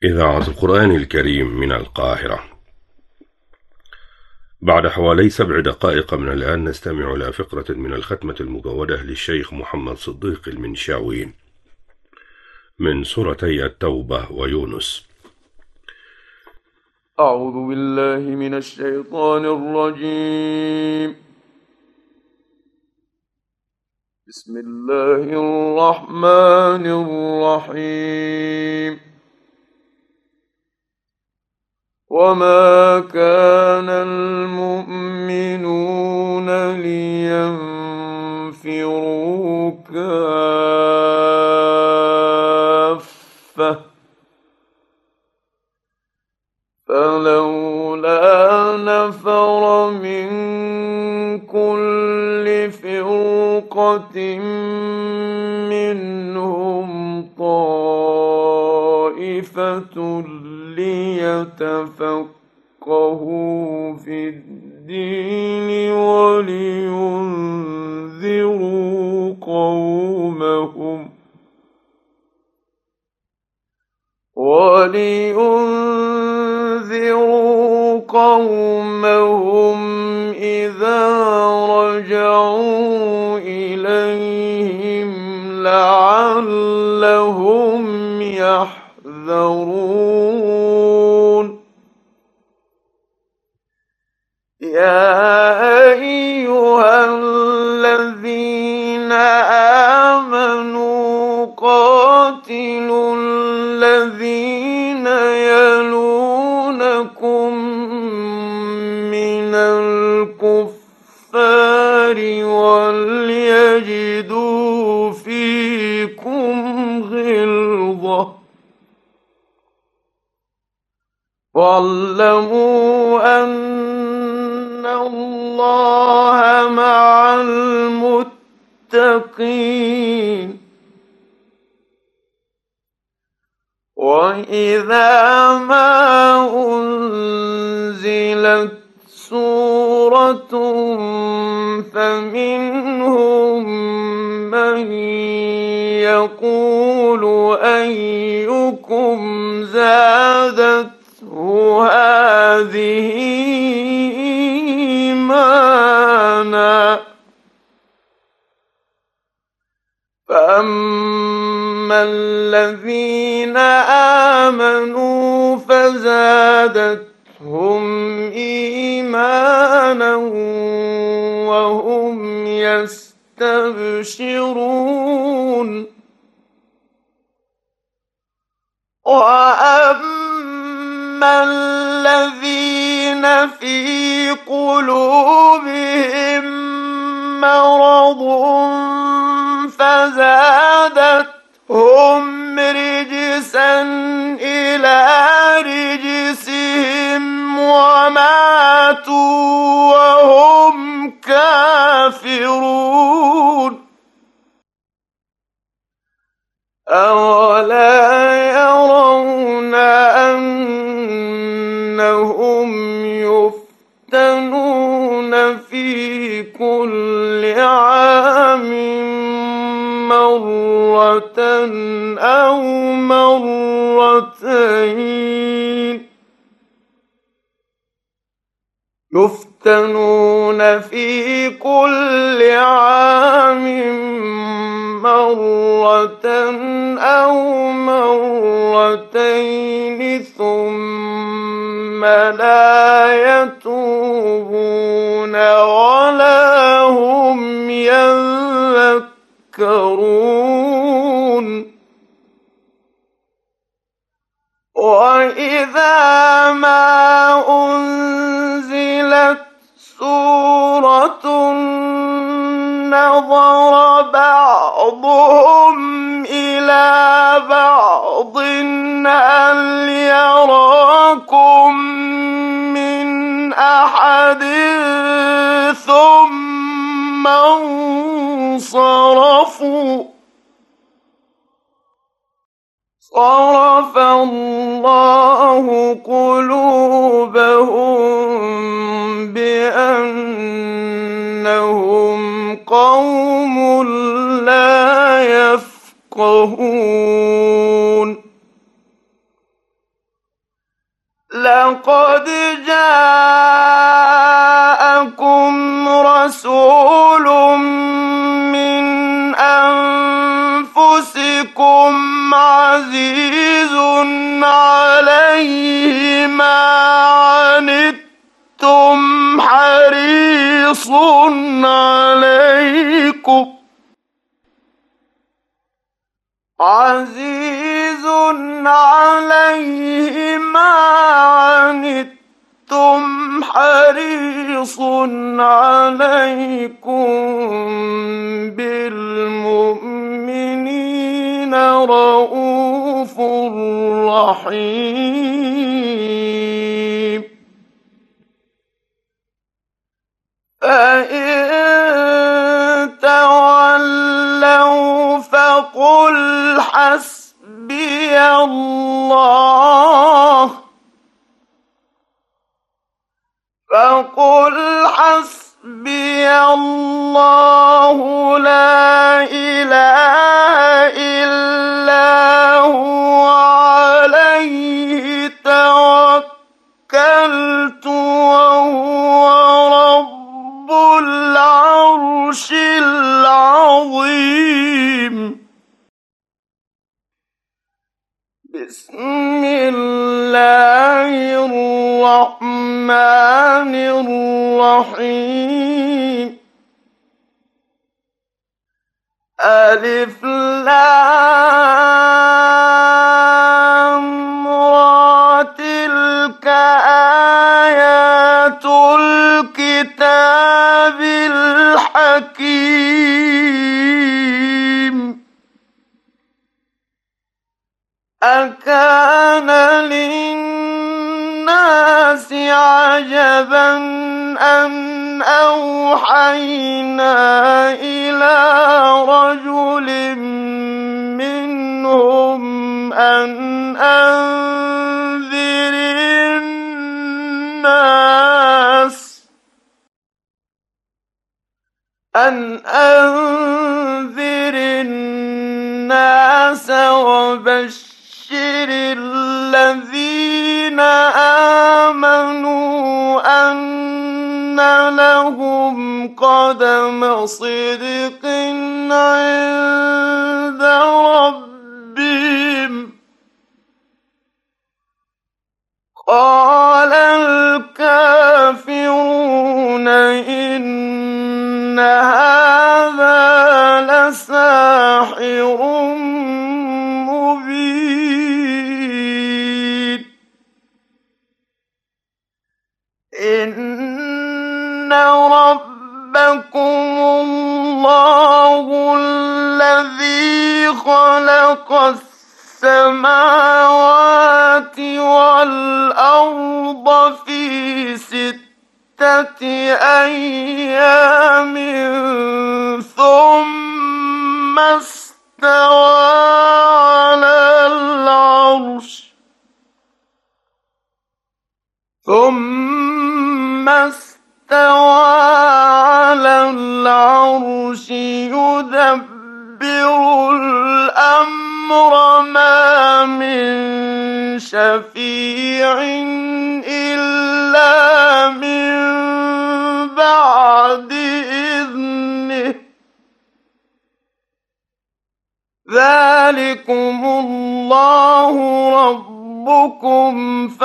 إذاعة القرآن الكريم من القاهرة. بعد حوالي 7 دقائق من الآن نستمع إلى فقرة من الختمة المجودة للشيخ محمد صديق المنشاوي من سورتي التوبة ويونس. أعوذ بالله من الشيطان الرجيم. بسم الله الرحمن الرحيم. وما كان المؤمنون لينفروا كافة فلولا نفر من كل فرقة منهم طائفة ليتفقهوا في الدين ولينذروا قومهم إذا رجعوا إليهم لعلهم يحذرون. يا أيها الذين آمنوا قاتلوا الذين يلونكم من الكفار وليجدوا فيكم غلظة واعلموا أن الله مع المتقين. وإذا ما أنزلت سورة فمنهم من يقول أيكم زادته هذه إيمانا فأما الذين آمنوا فزادتهم إيمانا وهم يستبشرون. وأما الذين في قلوبهم مرض فزادتهم رجسا إلى رجسهم وماتوا وهم كافرون. أولا يرون أنهم يفتنون في كل عام مرة أو مرتين يفتنون في كل عام مرة أو مرتين ثم لا يتوبون ولا هم يذكرون. وإذا ما أنزلت سورة نظر بعضهم إلى بعض هل يراكم من أحد ثم انصرفوا. صرف الله قلوبهم بأنهم قوم لا يفقهون. لقد جاءكم رسول من أنفسكم عزيز عليه ما عنتم حريص عليكم ما عنتم حريص عليكم بالمؤمنين رءوف رحيم فإن تولوا فقل حسبي الله لا إله إلا هو عليه توكلت وهو رب العرش العظيم بسم الله الرحمن الرحيم ألف لام را تلك آيات الكتاب الحكيم أكان للناس عجبا أن أوحينا إلى رجل منهم أن أنذر الناس وبشر الذين آمنوا أن لهم قدم صدق عند ربهم قال الكافرون إن هذا لساحر مبين إن ربكم الله الذي خلق السماوات والأرض في 6 أيام ثم استوى على العرش يدبر الأمر ما من شفيع إلا من بعد إذنه ذلكم الله ربكم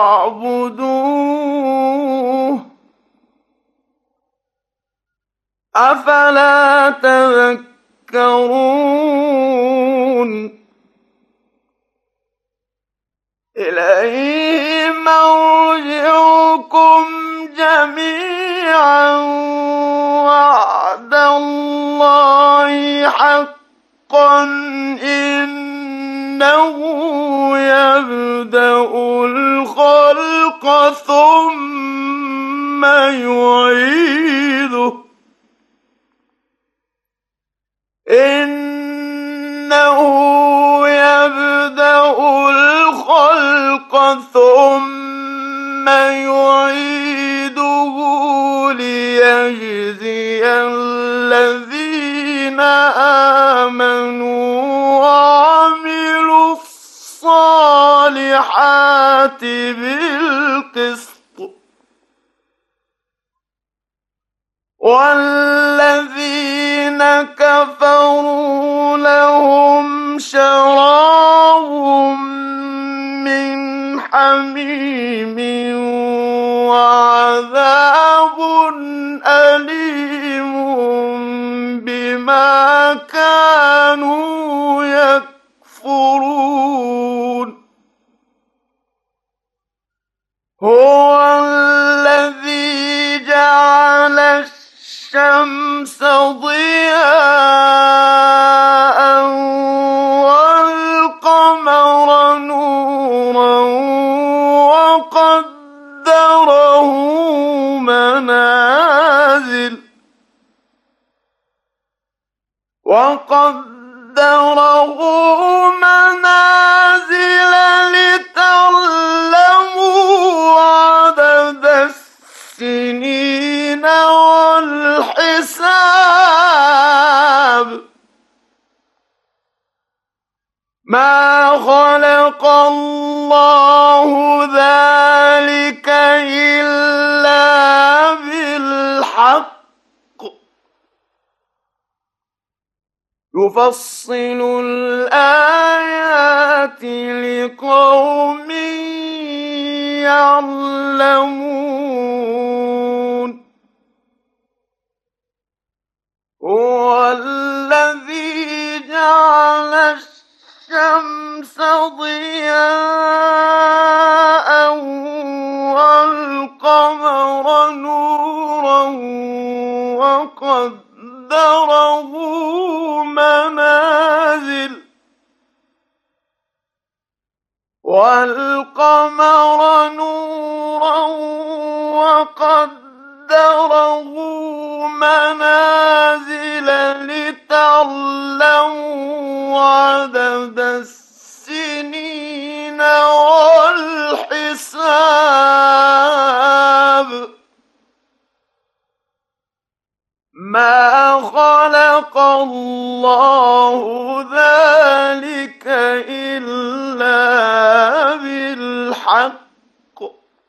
فاعبدوه أفلا تذكرون إليه مرجعكم جميعا وعد الله حقا إنه يبدأ الخلق ثم يعيده إنه يبدأ الخلق ثم يعيده ليجزي الذين آمنوا وعملوا الصالحات بالقسط والذين كفروا لهم شراب من حميم وعذاب أليم بما كانوا يكفرون هو الذي جعل الشمس ضياء والقمر نورا وقدره منازل لتعلموا عدد السنين والحساب ما خلق الله ذلك إلا بالحق يفصل الآيات لقوم يعلمون هو الذي جعل الشمس ضياء والقمر نورا وقدره منازل لتعلموا عدد السنين والحساب ما خلق الله ذلك إلا بالحق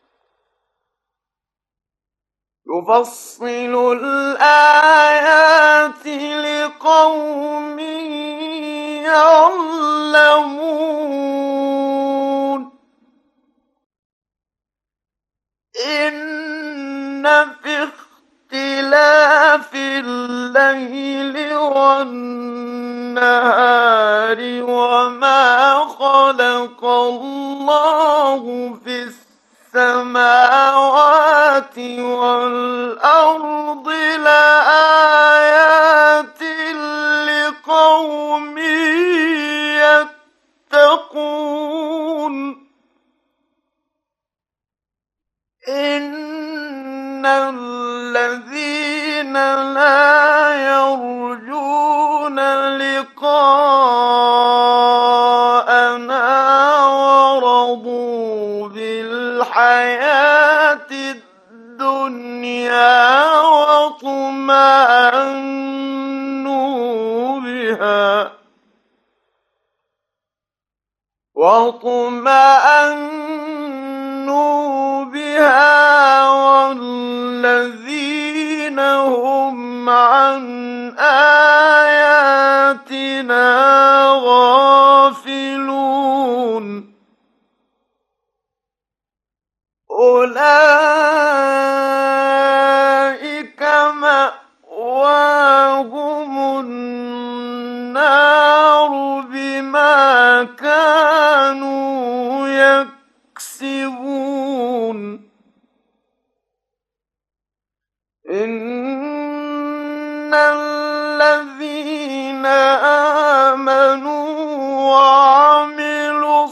يفصل الآيات لقوم يعلمون إن في اختلاف الليل والنهار وما خلق الله في السماوات والأرض لآيات لقوم يتقون إن الذين لا يرجون لقاءنا ورضوا بالحياة الدنيا واطمأنوا بها والذين هم عن آياتنا غافلون أولئك مأواهم النار بما كانوا يكسبون إن الذين آمنوا وعملوا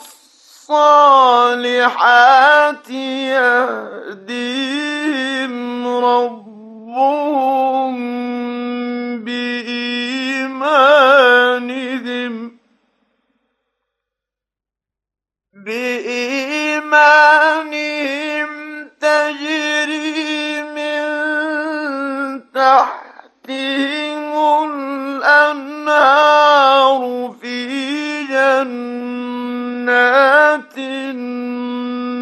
الصالحات يهديهم ربهم بإيمانهم تجري من تحتهم الأنهار في جنات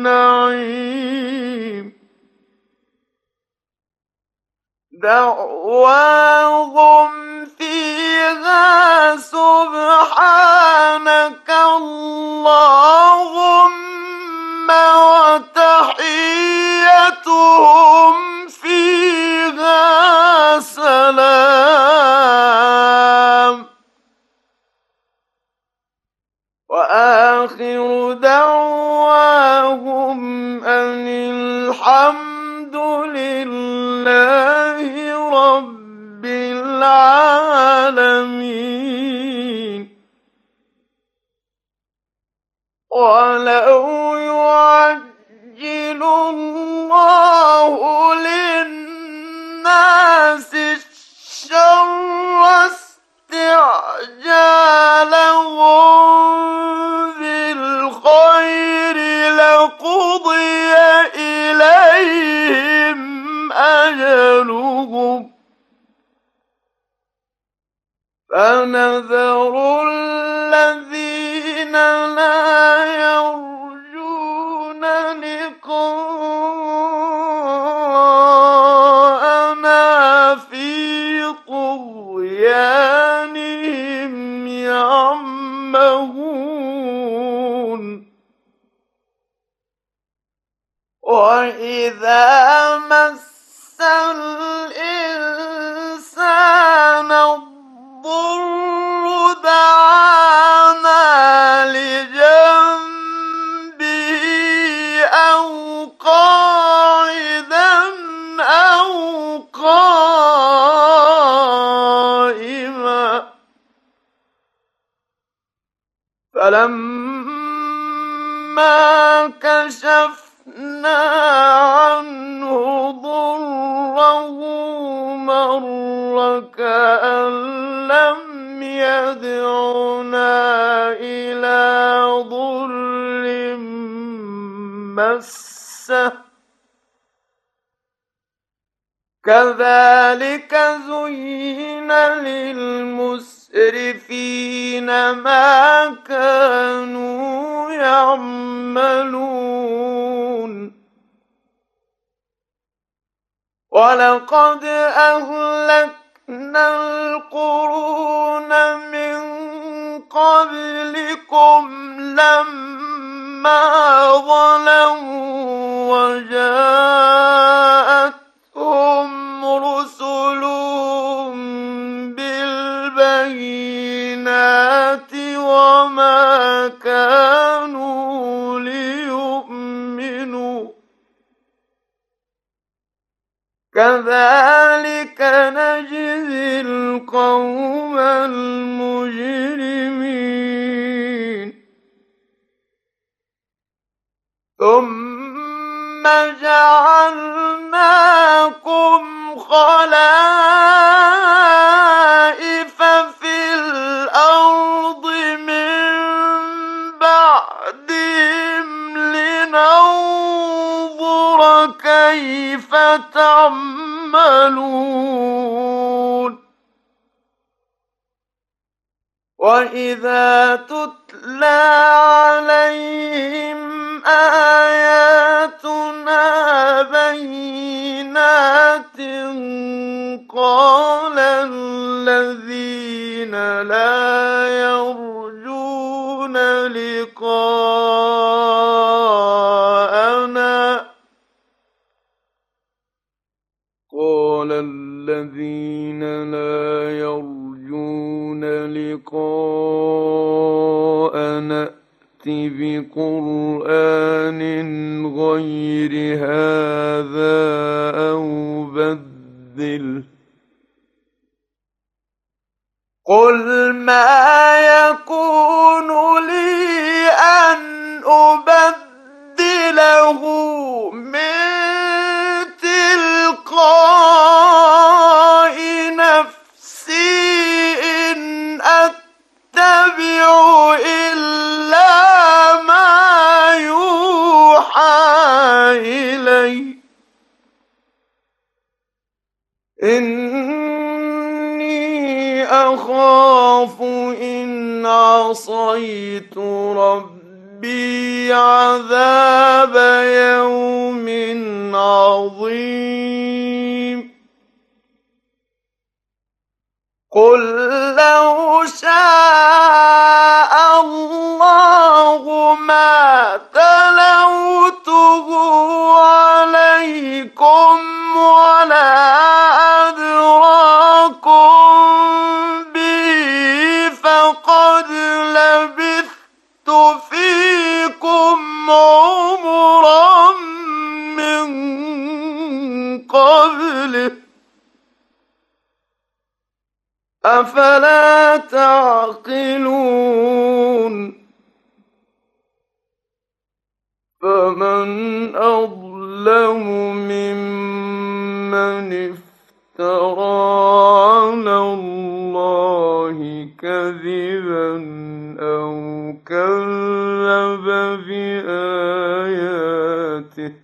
النعيم دعواهم فيها سبحانك اللهم وتحيتهم فيها سلام وآخر دعواهم أن الحمد لله رب العالمين ولو يعجل الله للناس الشر استعجالهم بالخير لقضي إليهم أجلهم فنذر الذين لا يرجون لقاءنا في طغيانهم يعمهون وإذا مس الإنسان الضر دعانا لجنبه أو قاعدا أو قائما فلما كشفنا عنه ضره مر كأن لم يدعنا إلى ضر مسه كذلك زين للمسرفين ما كانوا يعملون ولقد أهلكنا القرون من قبلكم لما ظلموا وجاءتهم رسلهم بالبينات وما كانوا ليؤمنوا كذلك نجزي القوم المجرمين ثم جعلناكم خلائف في الأرض من بعدهم لننظر كيف تعملون وإذا تتلى عليهم آياتنا بينات قال الذين لا يرجون لقاءنا ائت بقرآن غير هذا أو بدله قل ما يكون لي أن أبدله من تلقاء نفسي إن أتبع إلا ما يوحى إلي إني أخاف إن عصيت ربي عذاب قل لو شاء الله ما تلوته عليكم ولا أدراكم به فقد لبثت فيكم عمرا من قبله أفلا تعقلون فمن أظلم ممن افترى على الله كذبا أو كذب بآياته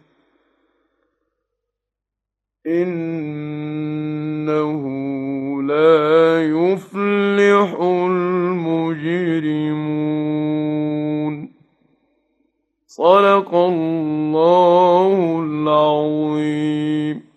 إنه لا يفلح المجرمون. صدق الله العظيم.